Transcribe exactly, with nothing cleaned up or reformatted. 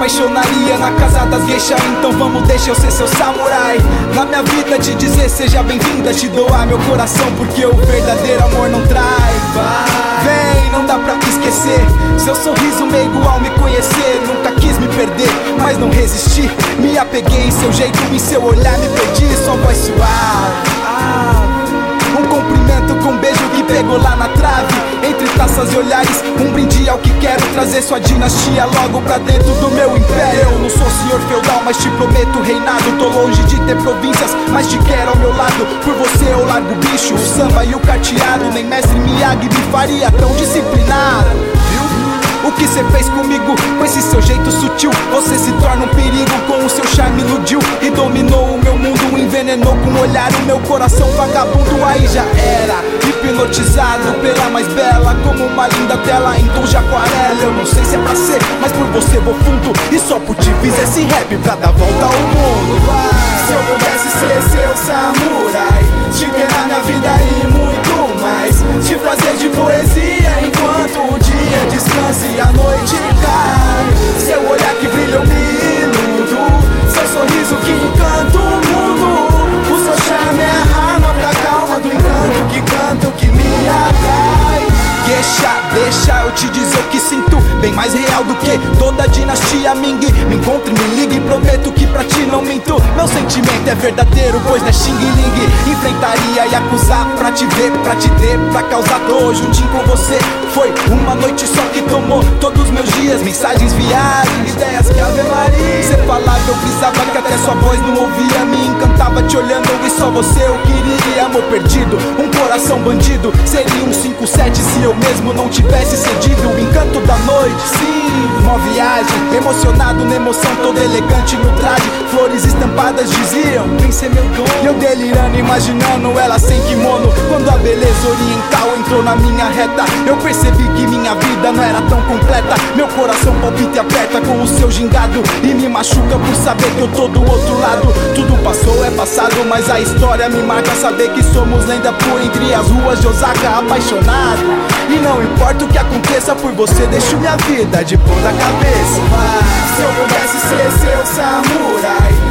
apaixonaria na casa das geishas, então vamos, deixa eu ser seu samurai. Na minha vida te dizer seja bem-vinda, te doar meu coração, porque o verdadeiro amor não trai. Vem, não dá pra esquecer seu sorriso meigo ao me conhecer. Nunca quis me perder, mas não resisti. Me apeguei em seu jeito, em seu olhar me perdi. Sua voz suave, um cumprimento com um beijo que pegou lá na trave. Entre taças e olhares, um brinde ao que quero trazer sua dinastia logo pra dentro do meu império. Eu não sou senhor feudal, mas te prometo reinado. Tô longe de ter províncias, mas te quero ao meu lado. Por você eu largo o bicho, o samba e o carteado. Nem mestre Miyagi me faria tão disciplinado. O que cê fez comigo, com esse seu jeito sutil, você se torna um perigo, com o seu charme iludiu e dominou o meu mundo, envenenou com o olhar o meu coração vagabundo. Aí já era, hipnotizado pela mais bela, como uma linda tela em tom de aquarela. Eu não sei se é pra ser, mas por você vou fundo, e só por ti fiz esse rap pra dar volta ao mundo. Se eu pudesse ser seu samurai, te ver na minha vida e muito mais, te fazer de poesia enquanto o dia descansa e a noite cai. Seu olhar que brilha eu me iludo, seu sorriso que encanta o mundo. O seu charme é a arma pra calma do encanto que canto, que me atrai. Deixa, deixa eu te dizer o que sinto, bem mais real do que toda a dinastia Ming. Me encontre, me ligue, prometo que pra ti não minto. Meu sentimento é verdadeiro, pois não é xing-ling. Enfrentaria e acusar pra te ver, pra te ter, pra causar dor juntinho com você. Foi uma noite só que tomou todos os meus dias, mensagens, viagens, ideias que Ave Maria. Cê falava, eu brisava que até sua voz não ouvia. Me encantava te olhando e só você eu queria. Amor perdido, um coração bandido, seria um cinco sete se eu mesmo não tivesse cedido. O encanto da noite, sim, uma viagem, emocionado na emoção, todo elegante no traje. Flores estampadas diziam, vem ser meu dono. E eu delirando, imaginando ela sem kimono. Quando a beleza oriental entrou na minha reta, eu percebi que minha vida não era tão completa. Meu coração palpita e aperta com o seu gingado, e me machuca por saber que eu tô do outro lado. Tudo passou, é passado, mas a história me marca. Saber que somos lenda por entre as ruas de Osaka, apaixonado. E não importa o que aconteça, por você deixo minha vida de ponta cabeça. Se eu pudesse ser seu samurai,